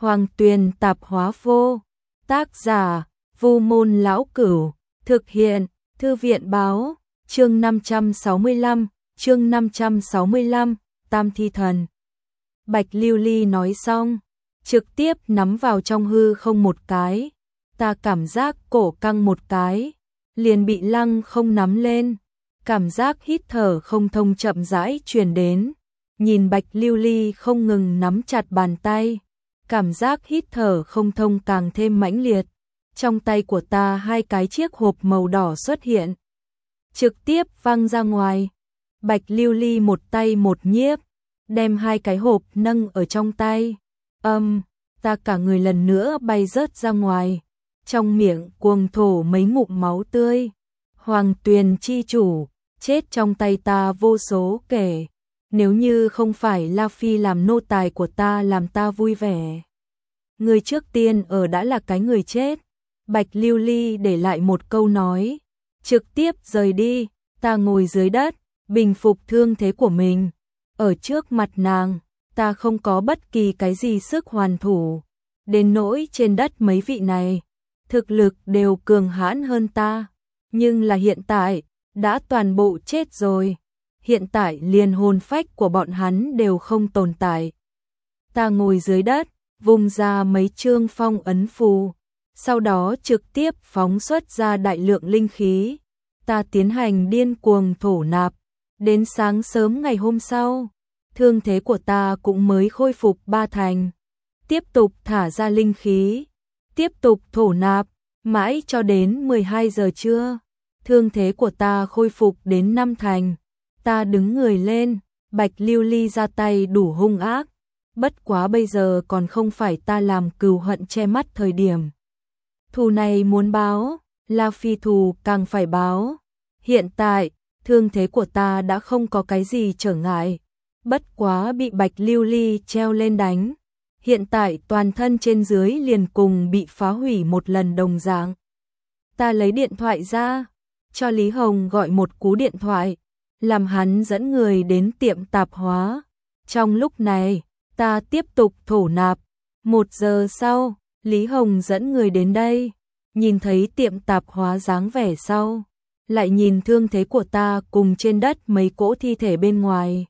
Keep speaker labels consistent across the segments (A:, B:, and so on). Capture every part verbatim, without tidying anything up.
A: Hoàng Tuyền tạp hóa vô. Tác giả: Vu Môn Lão Cửu. Thực hiện: Thư viện báo. Chương năm trăm sáu mươi lăm, chương năm trăm sáu mươi lăm, Tam Thi Thần. Bạch Lưu Ly nói xong, trực tiếp nắm vào trong hư không một cái. Ta cảm giác cổ căng một cái, liền bị lăng không nắm lên. Cảm giác hít thở không thông chậm rãi truyền đến. Nhìn Bạch Lưu Ly không ngừng nắm chặt bàn tay, cảm giác hít thở không thông càng thêm mãnh liệt. Trong tay của ta hai cái chiếc hộp màu đỏ xuất hiện, trực tiếp văng ra ngoài. Bạch Lưu Ly một tay một nhiếp, đem hai cái hộp nâng ở trong tay. Âm, ta cả người lần nữa bay rớt ra ngoài, trong miệng cuồng thổ mấy ngụm máu tươi. Hoàng Tuyền chi chủ, chết trong tay ta vô số kể. Nếu như không phải La Phi làm nô tài của ta làm ta vui vẻ. Người trước tiên ở đã là cái người chết. Bạch Lưu Ly để lại một câu nói, trực tiếp rời đi. Ta ngồi dưới đất, bình phục thương thế của mình. Ở trước mặt nàng, ta không có bất kỳ cái gì sức hoàn thủ. Đến nỗi trên đất mấy vị này, thực lực đều cường hãn hơn ta. Nhưng là hiện tại, đã toàn bộ chết rồi. Hiện tại liền hồn phách của bọn hắn đều không tồn tại. Ta ngồi dưới đất, vùng ra mấy chương phong ấn phù, sau đó trực tiếp phóng xuất ra đại lượng linh khí. Ta tiến hành điên cuồng thổ nạp. Đến sáng sớm ngày hôm sau, thương thế của ta cũng mới khôi phục ba thành. Tiếp tục thả ra linh khí, tiếp tục thổ nạp, mãi cho đến mười hai giờ trưa. Thương thế của ta khôi phục đến năm thành. Ta đứng người lên, Bạch Lưu Ly ra tay đủ hung ác. Bất quá bây giờ còn không phải ta làm cừu hận che mắt thời điểm. Thù này muốn báo, La Phi thù càng phải báo. Hiện tại, thương thế của ta đã không có cái gì trở ngại. Bất quá bị Bạch Lưu Ly treo lên đánh. Hiện tại toàn thân trên dưới liền cùng bị phá hủy một lần đồng dạng. Ta lấy điện thoại ra, cho Lý Hồng gọi một cú điện thoại, làm hắn dẫn người đến tiệm tạp hóa. Trong lúc này, ta tiếp tục thổ nạp. Một giờ sau, Lý Hồng dẫn người đến đây, nhìn thấy tiệm tạp hóa dáng vẻ sau, lại nhìn thương thế của ta cùng trên đất mấy cỗ thi thể bên ngoài.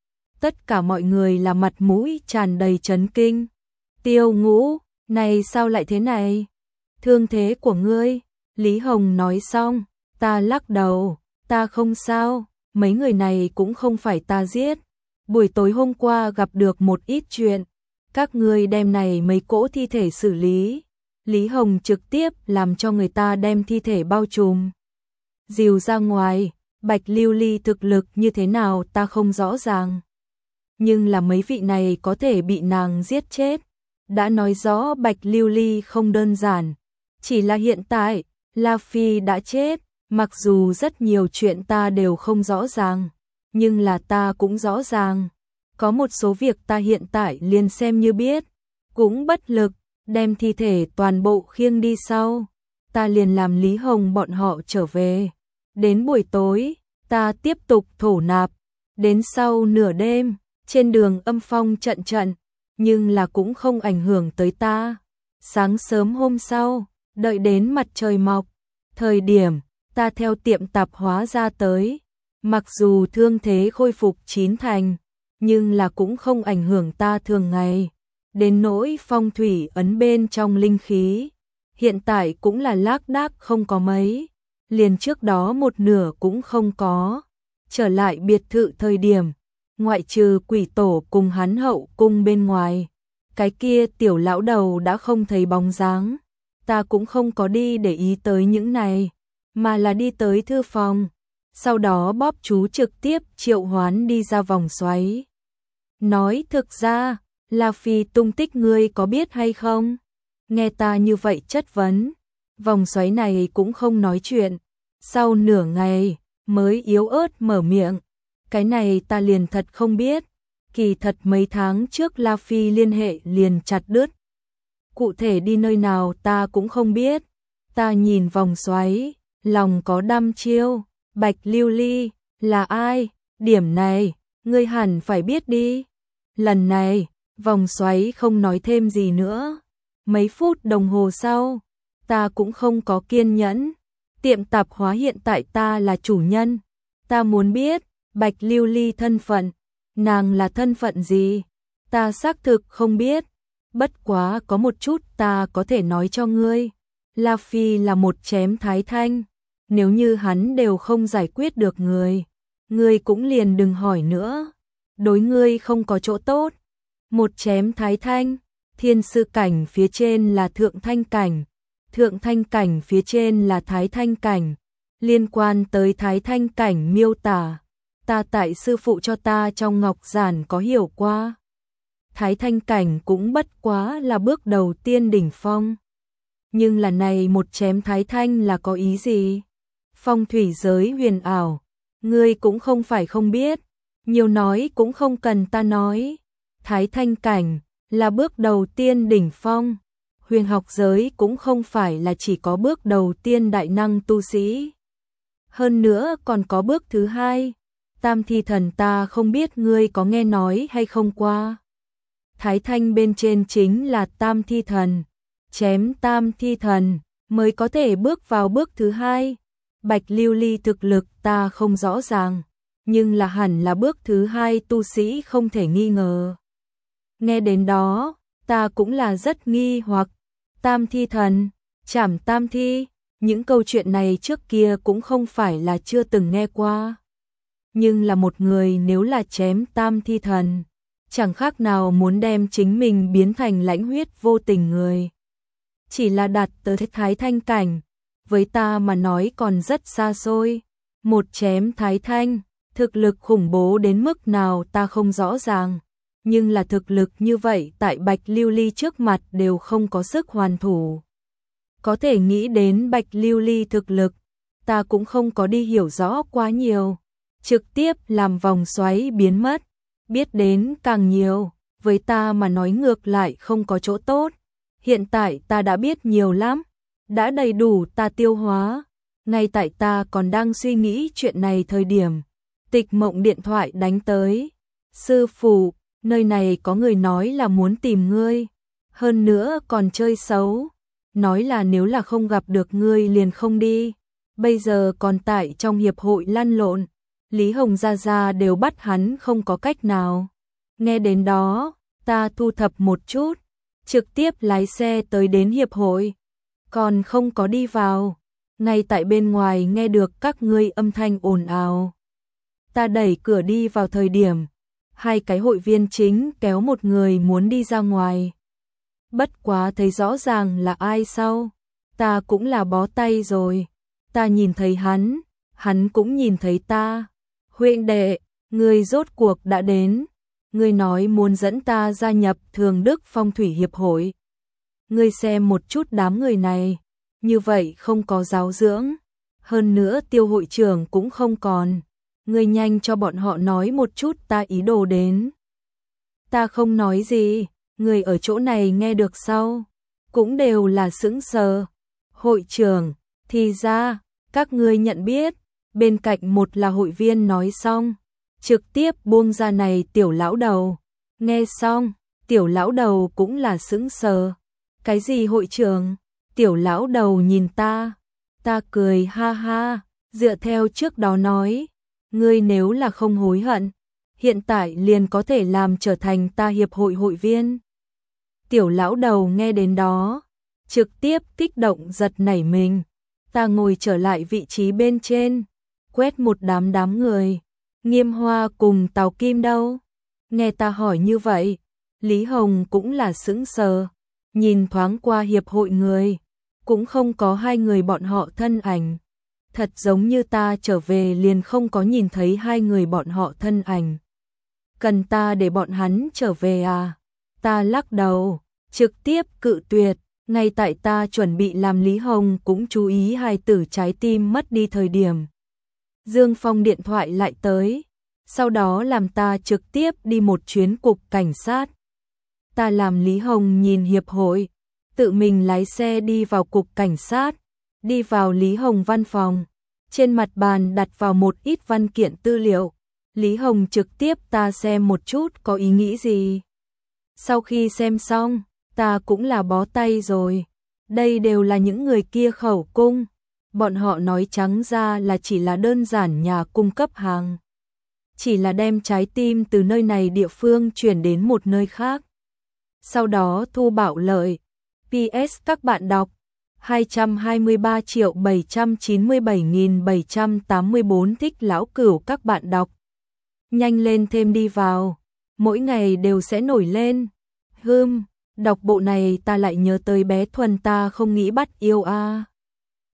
A: Tất cả mọi người là mặt mũi tràn đầy chấn kinh. Tiêu Ngũ, này sao lại thế này? Thương thế của ngươi? Lý Hồng nói xong, ta lắc đầu, ta không sao, mấy người này cũng không phải ta giết. Buổi tối hôm qua gặp được một ít chuyện, các ngươi đem này mấy cỗ thi thể xử lý. Lý Hồng trực tiếp làm cho người ta đem thi thể bao trùm, dìu ra ngoài. Bạch Lưu Ly thực lực như thế nào ta không rõ ràng, nhưng là mấy vị này có thể bị nàng giết chết, đã nói rõ Bạch Lưu Ly không đơn giản. Chỉ là hiện tại, La Phi đã chết, mặc dù rất nhiều chuyện ta đều không rõ ràng, nhưng là ta cũng rõ ràng. Có một số việc ta hiện tại liền xem như biết, cũng bất lực, đem thi thể toàn bộ khiêng đi sau. Ta liền làm Lý Hồng bọn họ trở về. Đến buổi tối, ta tiếp tục thổ nạp. Đến sau nửa đêm, trên đường âm phong trận trận, nhưng là cũng không ảnh hưởng tới ta. Sáng sớm hôm sau, đợi đến mặt trời mọc, thời điểm ta theo tiệm tạp hóa ra tới. Mặc dù thương thế khôi phục chín thành, nhưng là cũng không ảnh hưởng ta thường ngày. Đến nỗi phong thủy ấn bên trong linh khí, hiện tại cũng là lác đác không có mấy, liền trước đó một nửa cũng không có. Trở lại biệt thự thời điểm, ngoại trừ quỷ tổ cùng hắn hậu cung bên ngoài, cái kia tiểu lão đầu đã không thấy bóng dáng. Ta cũng không có đi để ý tới những này, mà là đi tới thư phòng. Sau đó bóp chú trực tiếp triệu hoán đi ra vòng xoáy. Nói thực ra, La Phi tung tích ngươi có biết hay không? Nghe ta như vậy chất vấn, vòng xoáy này cũng không nói chuyện. Sau nửa ngày, mới yếu ớt mở miệng. Cái này ta liền thật không biết. Kỳ thật mấy tháng trước La Phi liên hệ liền chặt đứt. Cụ thể đi nơi nào ta cũng không biết. Ta nhìn vòng xoáy, lòng có đăm chiêu. Bạch Lưu Ly, là ai? Điểm này, ngươi hẳn phải biết đi. Lần này, Vòng xoáy không nói thêm gì nữa. Mấy phút đồng hồ sau, ta cũng không có kiên nhẫn. Tiệm tạp hóa hiện tại ta là chủ nhân. Ta muốn biết, Bạch Lưu Ly thân phận. Nàng là thân phận gì? Ta xác thực không biết. Bất quá có một chút ta có thể nói cho ngươi. La Phi là một chém thái thanh. Nếu như hắn đều không giải quyết được người, ngươi cũng liền đừng hỏi nữa. Đối ngươi không có chỗ tốt. Một chém thái thanh, thiên sư cảnh phía trên là thượng thanh cảnh. Thượng thanh cảnh phía trên là thái thanh cảnh. Liên quan tới thái thanh cảnh miêu tả, ta tại sư phụ cho ta trong ngọc giản có hiểu qua. Thái thanh cảnh cũng bất quá là bước đầu tiên đỉnh phong. Nhưng là này một chém thái thanh là có ý gì? Phong thủy giới huyền ảo, ngươi cũng không phải không biết, nhiều nói cũng không cần ta nói. Thái thanh cảnh là bước đầu tiên đỉnh phong. Huyền học giới cũng không phải là chỉ có bước đầu tiên đại năng tu sĩ. Hơn nữa còn có bước thứ hai. Tam thi thần ta không biết ngươi có nghe nói hay không qua. Thái thanh bên trên chính là tam thi thần. Chém tam thi thần mới có thể bước vào bước thứ hai. Bạch Lưu Ly thực lực ta không rõ ràng, nhưng là hẳn là bước thứ hai tu sĩ không thể nghi ngờ. Nghe đến đó, ta cũng là rất nghi hoặc. Tam thi thần, chảm tam thi, những câu chuyện này trước kia cũng không phải là chưa từng nghe qua. Nhưng là một người nếu là chém tam thi thần, chẳng khác nào muốn đem chính mình biến thành lãnh huyết vô tình người. Chỉ là đạt tới thái thanh cảnh, với ta mà nói còn rất xa xôi. Một chém thái thanh, thực lực khủng bố đến mức nào ta không rõ ràng. Nhưng là thực lực như vậy tại Bạch Lưu Ly trước mặt đều không có sức hoàn thủ. Có thể nghĩ đến Bạch Lưu Ly thực lực, ta cũng không có đi hiểu rõ quá nhiều. Trực tiếp làm vòng xoáy biến mất, biết đến càng nhiều, với ta mà nói ngược lại không có chỗ tốt. Hiện tại ta đã biết nhiều lắm, đã đầy đủ ta tiêu hóa. Ngay tại ta còn đang suy nghĩ chuyện này thời điểm, Tịch Mộng điện thoại đánh tới. Sư phụ, nơi này có người nói là muốn tìm ngươi, hơn nữa còn chơi xấu, nói là nếu là không gặp được ngươi liền không đi. Bây giờ còn tại trong hiệp hội lăn lộn, Lý Hồng gia gia đều bắt hắn không có cách nào. Nghe đến đó, ta thu thập một chút, trực tiếp lái xe tới đến hiệp hội, còn không có đi vào, ngay tại bên ngoài nghe được các ngươi âm thanh ồn ào. Ta đẩy cửa đi vào thời điểm, hai cái hội viên chính kéo một người muốn đi ra ngoài. Bất quá thấy rõ ràng là ai sau, ta cũng là bó tay rồi. Ta nhìn thấy hắn, hắn cũng nhìn thấy ta. Huynh đệ, ngươi rốt cuộc đã đến. Ngươi nói muốn dẫn ta gia nhập Thường Đức Phong Thủy Hiệp hội. Ngươi xem một chút đám người này, như vậy không có giáo dưỡng. Hơn nữa Tiêu hội trưởng cũng không còn. Ngươi nhanh cho bọn họ nói một chút ta ý đồ đến. Ta không nói gì, người ở chỗ này nghe được sau, cũng đều là sững sờ. Hội trưởng, thì ra, các ngươi nhận biết. Bên cạnh một là hội viên nói xong, trực tiếp buông ra này tiểu lão đầu. Nghe xong, tiểu lão đầu cũng là sững sờ. Cái gì hội trưởng? Tiểu lão đầu nhìn ta, ta cười ha ha, dựa theo trước đó nói, ngươi nếu là không hối hận, hiện tại liền có thể làm trở thành ta hiệp hội hội viên. Tiểu lão đầu nghe đến đó, trực tiếp kích động giật nảy mình. Ta ngồi trở lại vị trí bên trên, quét một đám đám người. Nghiêm Hoa cùng Tào Kim đâu? Nghe ta hỏi như vậy, Lý Hồng cũng là sững sờ, nhìn thoáng qua hiệp hội người, cũng không có hai người bọn họ thân ảnh. Thật giống như ta trở về liền không có nhìn thấy hai người bọn họ thân ảnh. Cần ta để bọn hắn trở về à? Ta lắc đầu, trực tiếp cự tuyệt. Ngay tại ta chuẩn bị làm Lý Hồng cũng chú ý hài tử trái tim mất đi thời điểm, Dương Phong điện thoại lại tới, sau đó làm ta trực tiếp đi một chuyến cục cảnh sát. Ta làm Lý Hồng nhìn hiệp hội, tự mình lái xe đi vào cục cảnh sát, đi vào Lý Hồng văn phòng, trên mặt bàn đặt vào một ít văn kiện tư liệu. Lý Hồng trực tiếp ta xem một chút có ý nghĩ gì. Sau khi xem xong, ta cũng là bó tay rồi. Đây đều là những người kia khẩu cung. Bọn họ nói trắng ra là chỉ là đơn giản nhà cung cấp hàng. Chỉ là đem trái tim từ nơi này địa phương chuyển đến một nơi khác. Sau đó thu bảo lợi. pê ét các bạn đọc. hai trăm hai mươi ba triệu bảy trăm chín mươi bảy nghìn bảy trăm tám mươi tư thích lão cửu các bạn đọc. Nhanh lên thêm đi vào. Mỗi ngày đều sẽ nổi lên. Hưm, đọc bộ này ta lại nhớ tới bé Thuần ta không nghĩ bắt yêu a. À.